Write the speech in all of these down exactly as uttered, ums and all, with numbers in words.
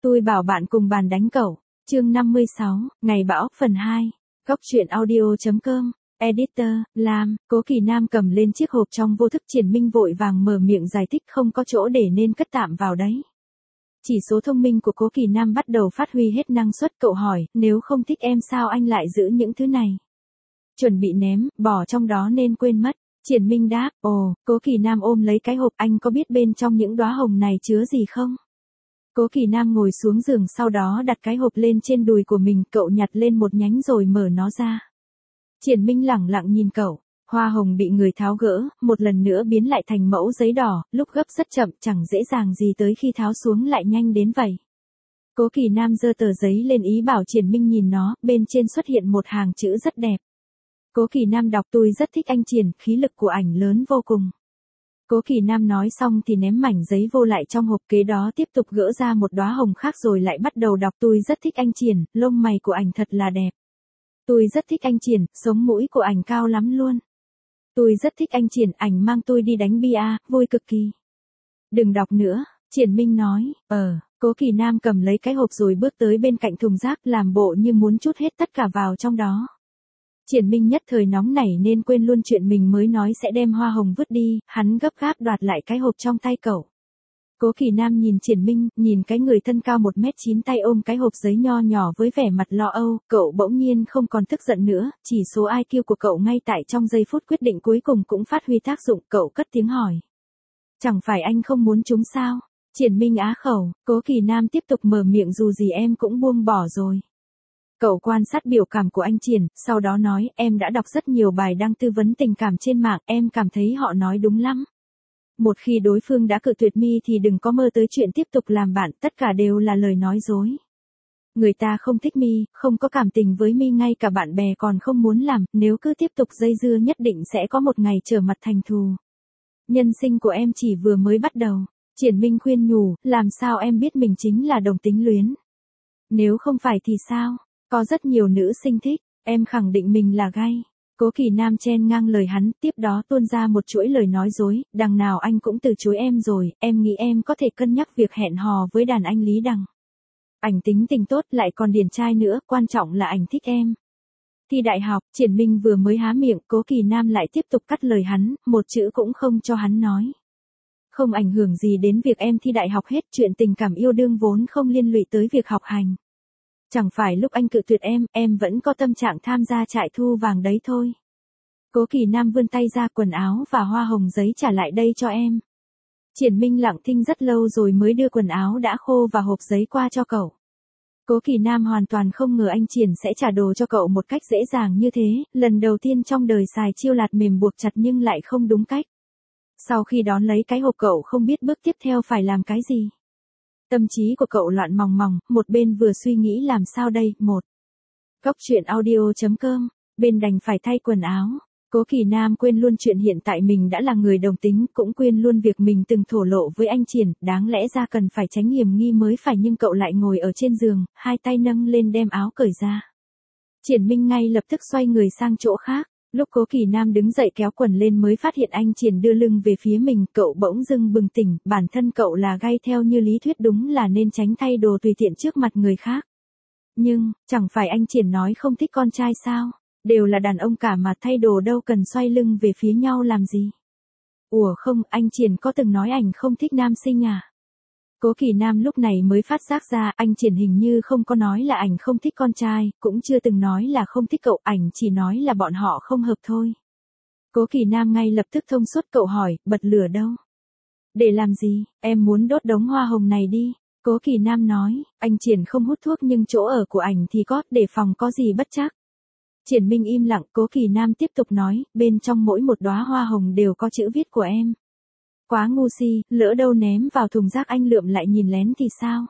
Tôi bảo bạn cùng bàn đánh cẩu. Chương năm mươi sáu, Ngày bão, phần hai. Góc truyện audio chấm com. Editor, Lam. Cố Kỳ Nam cầm lên chiếc hộp trong vô thức. Triển Minh vội vàng mở miệng giải thích không có chỗ để nên cất tạm vào đấy. Chỉ số thông minh của Cố Kỳ Nam bắt đầu phát huy hết năng suất. Cậu hỏi, nếu không thích em sao anh lại giữ những thứ này? Chuẩn bị ném, bỏ trong đó nên quên mất. Triển Minh đáp, ồ. Cố Kỳ Nam ôm lấy cái hộp, anh có biết bên trong những đóa hồng này chứa gì không? Cố Kỳ Nam ngồi xuống giường, sau đó đặt cái hộp lên trên đùi của mình. Cậu nhặt lên một nhánh rồi mở nó ra. Triển Minh lẳng lặng nhìn cậu. Hoa hồng bị người tháo gỡ, một lần nữa biến lại thành mẫu giấy đỏ, lúc gấp rất chậm, chẳng dễ dàng gì tới khi tháo xuống lại nhanh đến vậy. Cố Kỳ Nam giơ tờ giấy lên ý bảo Triển Minh nhìn nó, bên trên xuất hiện một hàng chữ rất đẹp. Cố Kỳ Nam đọc, tôi rất thích anh Triển, khí lực của ảnh lớn vô cùng. Cố Kỳ Nam nói xong thì ném mảnh giấy vô lại trong hộp, kế đó tiếp tục gỡ ra một đóa hồng khác rồi lại bắt đầu đọc, tôi rất thích anh Triển, lông mày của ảnh thật là đẹp. Tôi rất thích anh Triển, sống mũi của ảnh cao lắm luôn. Tôi rất thích anh Triển, ảnh mang tôi đi đánh bia, vui cực kỳ. Đừng đọc nữa, Triển Minh nói, ờ, Cố Kỳ Nam cầm lấy cái hộp rồi bước tới bên cạnh thùng rác, làm bộ như muốn trút hết tất cả vào trong đó. Triển Minh nhất thời nóng nảy nên quên luôn chuyện mình mới nói sẽ đem hoa hồng vứt đi, hắn gấp gáp đoạt lại cái hộp trong tay cậu. Cố Kỳ Nam nhìn Triển Minh, nhìn cái người thân cao một mét chín tay ôm cái hộp giấy nho nhỏ với vẻ mặt lo âu, cậu bỗng nhiên không còn tức giận nữa, chỉ số i kiu của cậu ngay tại trong giây phút quyết định cuối cùng cũng phát huy tác dụng, cậu cất tiếng hỏi. Chẳng phải anh không muốn chúng sao? Triển Minh á khẩu, Cố Kỳ Nam tiếp tục mở miệng, dù gì em cũng buông bỏ rồi. Cậu quan sát biểu cảm của anh Triển, sau đó nói, em đã đọc rất nhiều bài đăng tư vấn tình cảm trên mạng, em cảm thấy họ nói đúng lắm. Một khi đối phương đã cự tuyệt mi thì đừng có mơ tới chuyện tiếp tục làm bạn, tất cả đều là lời nói dối. Người ta không thích mi, không có cảm tình với mi, ngay cả bạn bè còn không muốn làm, nếu cứ tiếp tục dây dưa nhất định sẽ có một ngày trở mặt thành thù. Nhân sinh của em chỉ vừa mới bắt đầu. Triển Minh khuyên nhủ, làm sao em biết mình chính là đồng tính luyến? Nếu không phải thì sao? Có rất nhiều nữ sinh thích, em khẳng định mình là gay. Cố Kỳ Nam chen ngang lời hắn, tiếp đó tuôn ra một chuỗi lời nói dối, đằng nào anh cũng từ chối em rồi, em nghĩ em có thể cân nhắc việc hẹn hò với đàn anh Lý Đằng. Ảnh tính tình tốt lại còn điển trai nữa, quan trọng là ảnh thích em. Thi đại học, Triển Minh vừa mới há miệng, Cố Kỳ Nam lại tiếp tục cắt lời hắn, một chữ cũng không cho hắn nói. Không ảnh hưởng gì đến việc em thi đại học hết, chuyện tình cảm yêu đương vốn không liên lụy tới việc học hành. Chẳng phải lúc anh cự tuyệt em, em vẫn có tâm trạng tham gia trại thu vàng đấy thôi. Cố Kỳ Nam vươn tay ra, quần áo và hoa hồng giấy trả lại đây cho em. Triển Minh lặng thinh rất lâu rồi mới đưa quần áo đã khô và hộp giấy qua cho cậu. Cố Kỳ Nam hoàn toàn không ngờ anh Triển sẽ trả đồ cho cậu một cách dễ dàng như thế, lần đầu tiên trong đời xài chiêu lạt mềm buộc chặt nhưng lại không đúng cách. Sau khi đón lấy cái hộp, cậu không biết bước tiếp theo phải làm cái gì. Tâm trí của cậu loạn mòng mòng, một bên vừa suy nghĩ làm sao đây, một. Góc truyện audio chấm com, bên đành phải thay quần áo. Cố Kỳ Nam quên luôn chuyện hiện tại mình đã là người đồng tính, cũng quên luôn việc mình từng thổ lộ với anh Triển, đáng lẽ ra cần phải tránh hiểm nghi mới phải, nhưng cậu lại ngồi ở trên giường, hai tay nâng lên đem áo cởi ra. Triển Minh ngay lập tức xoay người sang chỗ khác. Lúc Cố Kỳ Nam đứng dậy kéo quần lên mới phát hiện anh Triển đưa lưng về phía mình, cậu bỗng dưng bừng tỉnh, bản thân cậu là gay theo như lý thuyết đúng là nên tránh thay đồ tùy tiện trước mặt người khác. Nhưng, chẳng phải anh Triển nói không thích con trai sao? Đều là đàn ông cả mà, thay đồ đâu cần xoay lưng về phía nhau làm gì? Ủa không, anh Triển có từng nói ảnh không thích nam sinh à? Cố Kỳ Nam lúc này mới phát giác ra, anh Triển hình như không có nói là ảnh không thích con trai, cũng chưa từng nói là không thích cậu, ảnh chỉ nói là bọn họ không hợp thôi. Cố Kỳ Nam ngay lập tức thông suốt, cậu hỏi, bật lửa đâu? Để làm gì, em muốn đốt đống hoa hồng này đi. Cố Kỳ Nam nói, anh Triển không hút thuốc nhưng chỗ ở của ảnh thì có, để phòng có gì bất trắc. Triển Minh im lặng, Cố Kỳ Nam tiếp tục nói, bên trong mỗi một đóa hoa hồng đều có chữ viết của em. Quá ngu si, lỡ đâu ném vào thùng rác anh lượm lại nhìn lén thì sao?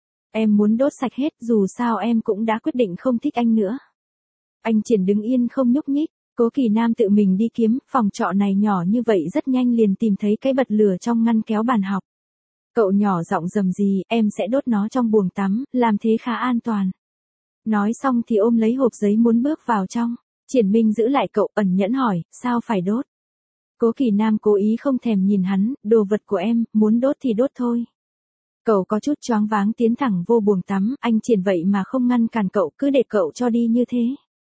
Em muốn đốt sạch hết, dù sao em cũng đã quyết định không thích anh nữa. Anh Triển đứng yên không nhúc nhích, Cố Kỳ Nam tự mình đi kiếm, phòng trọ này nhỏ như vậy rất nhanh liền tìm thấy cái bật lửa trong ngăn kéo bàn học. Cậu nhỏ giọng rầm rì, em sẽ đốt nó trong buồng tắm, làm thế khá an toàn. Nói xong thì ôm lấy hộp giấy muốn bước vào trong. Triển Minh giữ lại cậu, ẩn nhẫn hỏi, sao phải đốt? Cố Kỳ Nam cố ý không thèm nhìn hắn, đồ vật của em, muốn đốt thì đốt thôi. Cậu có chút choáng váng tiến thẳng vô buồng tắm, anh Triển vậy mà không ngăn cản cậu, cứ để cậu cho đi như thế.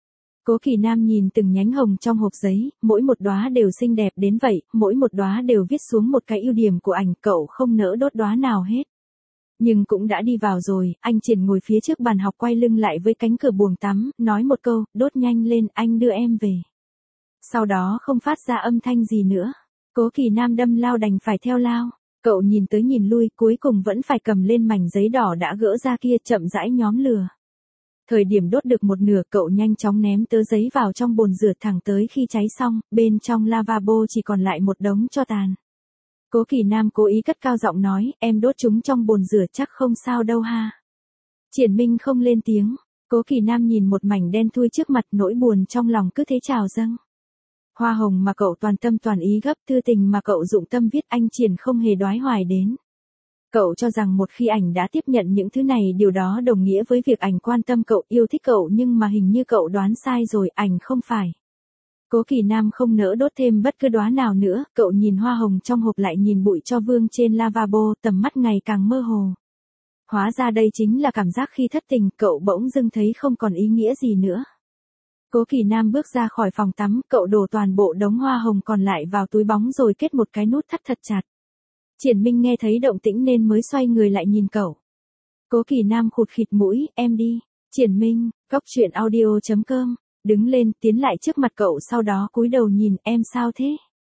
Cố Kỳ Nam nhìn từng nhánh hồng trong hộp giấy, mỗi một đóa đều xinh đẹp đến vậy, mỗi một đóa đều viết xuống một cái ưu điểm của ảnh, cậu không nỡ đốt đóa nào hết. Nhưng cũng đã đi vào rồi, anh Triển ngồi phía trước bàn học quay lưng lại với cánh cửa buồng tắm, nói một câu, đốt nhanh lên, anh đưa em về. Sau đó không phát ra âm thanh gì nữa. Cố Kỳ Nam đâm lao đành phải theo lao. Cậu nhìn tới nhìn lui, cuối cùng vẫn phải cầm lên mảnh giấy đỏ đã gỡ ra kia, chậm rãi nhóm lửa. Thời điểm đốt được một nửa, cậu nhanh chóng ném tờ giấy vào trong bồn rửa, thẳng tới khi cháy xong, bên trong lavabo chỉ còn lại một đống tro tàn. Cố Kỳ Nam cố ý cất cao giọng nói, em đốt chúng trong bồn rửa chắc không sao đâu ha. Triển Minh không lên tiếng. Cố Kỳ Nam nhìn một mảnh đen thui trước mặt, nỗi buồn trong lòng cứ thế trào dâng. Hoa hồng mà cậu toàn tâm toàn ý gấp, thư tình mà cậu dụng tâm viết, anh Triển không hề đoái hoài đến. Cậu cho rằng một khi ảnh đã tiếp nhận những thứ này, điều đó đồng nghĩa với việc ảnh quan tâm cậu, yêu thích cậu, nhưng mà hình như cậu đoán sai rồi, ảnh không phải. Cố Kỳ Nam không nỡ đốt thêm bất cứ đóa nào nữa, cậu nhìn hoa hồng trong hộp lại nhìn bụi tro vương trên lavabo, tầm mắt ngày càng mơ hồ. Hóa ra đây chính là cảm giác khi thất tình, cậu bỗng dưng thấy không còn ý nghĩa gì nữa. Cố Kỳ Nam bước ra khỏi phòng tắm, cậu đổ toàn bộ đống hoa hồng còn lại vào túi bóng rồi kết một cái nút thắt thật chặt. Triển Minh nghe thấy động tĩnh nên mới xoay người lại nhìn cậu. Cố Kỳ Nam khụt khịt mũi, em đi. Triển Minh, cóc truyện audio chấm com, đứng lên tiến lại trước mặt cậu, sau đó cúi đầu nhìn, em sao thế?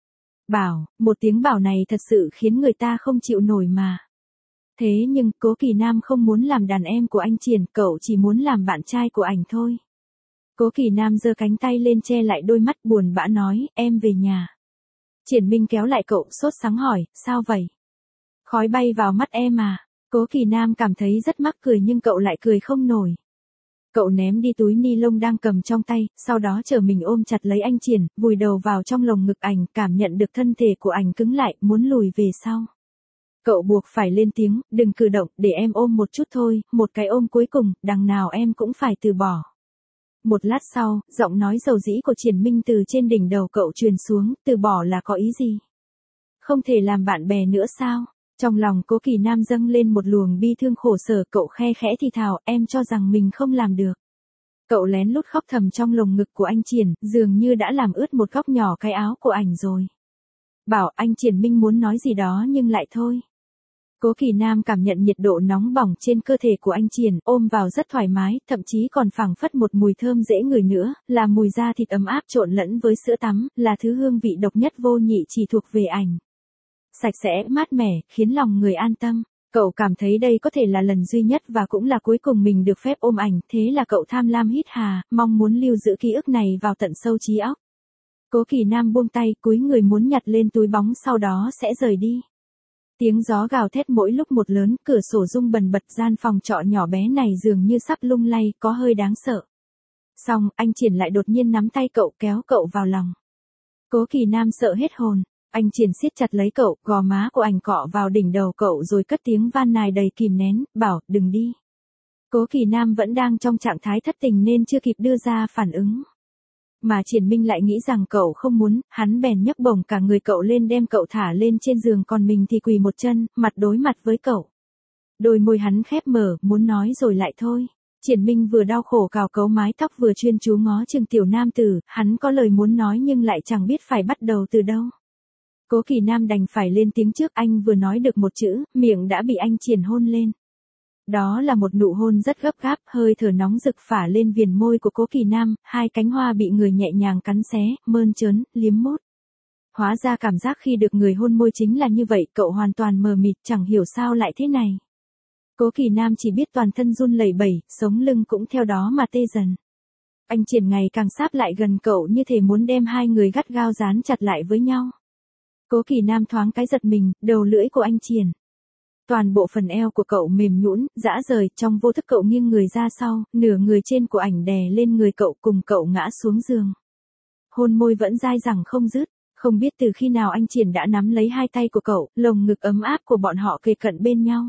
Bảo, một tiếng bảo này thật sự khiến người ta không chịu nổi mà. Thế nhưng, Cố Kỳ Nam không muốn làm đàn em của anh Triển, cậu chỉ muốn làm bạn trai của ảnh thôi. Cố Kỳ Nam giơ cánh tay lên che lại đôi mắt, buồn bã nói, em về nhà. Triển Minh kéo lại cậu, sốt sắng hỏi, sao vậy? Khói bay vào mắt em à? Cố Kỳ Nam cảm thấy rất mắc cười nhưng cậu lại cười không nổi. Cậu ném đi túi ni lông đang cầm trong tay, sau đó trở mình ôm chặt lấy anh Triển, vùi đầu vào trong lồng ngực ảnh, cảm nhận được thân thể của ảnh cứng lại, muốn lùi về sau. Cậu buộc phải lên tiếng, đừng cử động, để em ôm một chút thôi, một cái ôm cuối cùng, đằng nào em cũng phải từ bỏ. Một lát sau, giọng nói dầu dĩ của Triển Minh từ trên đỉnh đầu cậu truyền xuống, từ bỏ là có ý gì? Không thể làm bạn bè nữa sao? Trong lòng Cố Kỳ Nam dâng lên một luồng bi thương khổ sở, cậu khe khẽ thì thào, em cho rằng mình không làm được. Cậu lén lút khóc thầm trong lồng ngực của anh Triển, dường như đã làm ướt một góc nhỏ cái áo của ảnh rồi. Bảo anh Triển Minh muốn nói gì đó nhưng lại thôi. Cố Kỳ Nam cảm nhận nhiệt độ nóng bỏng trên cơ thể của anh Triển, ôm vào rất thoải mái, thậm chí còn phảng phất một mùi thơm dễ ngửi nữa, là mùi da thịt ấm áp trộn lẫn với sữa tắm, là thứ hương vị độc nhất vô nhị chỉ thuộc về ảnh. Sạch sẽ, mát mẻ, khiến lòng người an tâm. Cậu cảm thấy đây có thể là lần duy nhất và cũng là cuối cùng mình được phép ôm ảnh, thế là cậu tham lam hít hà, mong muốn lưu giữ ký ức này vào tận sâu trí óc. Cố Kỳ Nam buông tay, cúi người muốn nhặt lên túi bóng, sau đó sẽ rời đi. Tiếng gió gào thét mỗi lúc một lớn, cửa sổ rung bần bật, gian phòng trọ nhỏ bé này dường như sắp lung lay, có hơi đáng sợ. Xong, anh Triển lại đột nhiên nắm tay cậu, kéo cậu vào lòng. Cố Kỳ Nam sợ hết hồn. Anh Triển siết chặt lấy cậu, gò má của ảnh cọ vào đỉnh đầu cậu rồi cất tiếng van nài đầy kìm nén, bảo, đừng đi. Cố Kỳ Nam vẫn đang trong trạng thái thất tình nên chưa kịp đưa ra phản ứng. Mà Triển Minh lại nghĩ rằng cậu không muốn, hắn bèn nhấc bổng cả người cậu lên đem cậu thả lên trên giường, còn mình thì quỳ một chân, mặt đối mặt với cậu. Đôi môi hắn khép mở, muốn nói rồi lại thôi. Triển Minh vừa đau khổ cào cấu mái tóc vừa chuyên chú ngó chừng tiểu nam tử, hắn có lời muốn nói nhưng lại chẳng biết phải bắt đầu từ đâu. Cố Kỳ Nam đành phải lên tiếng trước, anh vừa nói được một chữ, miệng đã bị anh Triển hôn lên. Đó là một nụ hôn rất gấp gáp, hơi thở nóng rực phả lên viền môi của Cố Kỳ Nam, hai cánh hoa bị người nhẹ nhàng cắn xé, mơn trớn, liếm mốt. Hóa ra cảm giác khi được người hôn môi chính là như vậy, cậu hoàn toàn mờ mịt, chẳng hiểu sao lại thế này. Cố Kỳ Nam chỉ biết toàn thân run lẩy bẩy, sống lưng cũng theo đó mà tê dần. Anh Triển ngày càng sáp lại gần cậu như thể muốn đem hai người gắt gao dán chặt lại với nhau. Cố Kỳ Nam thoáng cái giật mình, đầu lưỡi của anh Triển. Toàn bộ phần eo của cậu mềm nhũn, rã rời, trong vô thức cậu nghiêng người ra sau, nửa người trên của ảnh đè lên người cậu cùng cậu ngã xuống giường. Hôn môi vẫn dai dẳng không dứt, không biết từ khi nào anh Triển đã nắm lấy hai tay của cậu, lồng ngực ấm áp của bọn họ kề cận bên nhau.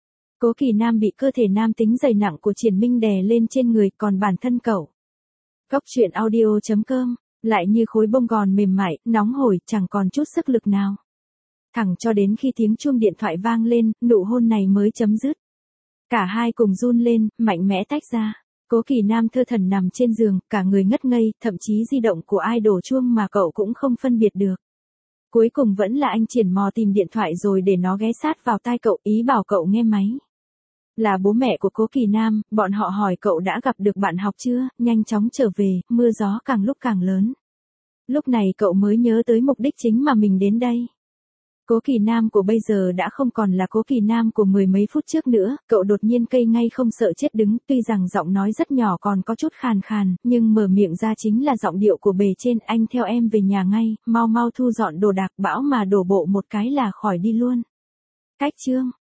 Cố Kỳ Nam bị cơ thể nam tính dày nặng của Triển Minh đè lên trên người, còn bản thân cậu. Cóc truyện audio chấm com lại như khối bông gòn mềm mại, nóng hổi, chẳng còn chút sức lực nào. Thẳng cho đến khi tiếng chuông điện thoại vang lên, nụ hôn này mới chấm dứt. Cả hai cùng run lên, mạnh mẽ tách ra. Cố Kỳ Nam thơ thẩn nằm trên giường, cả người ngất ngây, thậm chí di động của ai đổ chuông mà cậu cũng không phân biệt được. Cuối cùng vẫn là anh Triển mò tìm điện thoại rồi để nó ghé sát vào tai cậu, ý bảo cậu nghe máy. Là bố mẹ của Cố Kỳ Nam, bọn họ hỏi cậu đã gặp được bạn học chưa, nhanh chóng trở về, mưa gió càng lúc càng lớn. Lúc này cậu mới nhớ tới mục đích chính mà mình đến đây. Cố Kỳ Nam của bây giờ đã không còn là Cố Kỳ Nam của mười mấy phút trước nữa, cậu đột nhiên cây ngay không sợ chết đứng, tuy rằng giọng nói rất nhỏ còn có chút khàn khàn, nhưng mở miệng ra chính là giọng điệu của bề trên, anh theo em về nhà ngay, mau mau thu dọn đồ đạc, bão mà đổ bộ một cái là khỏi đi luôn. Cách chương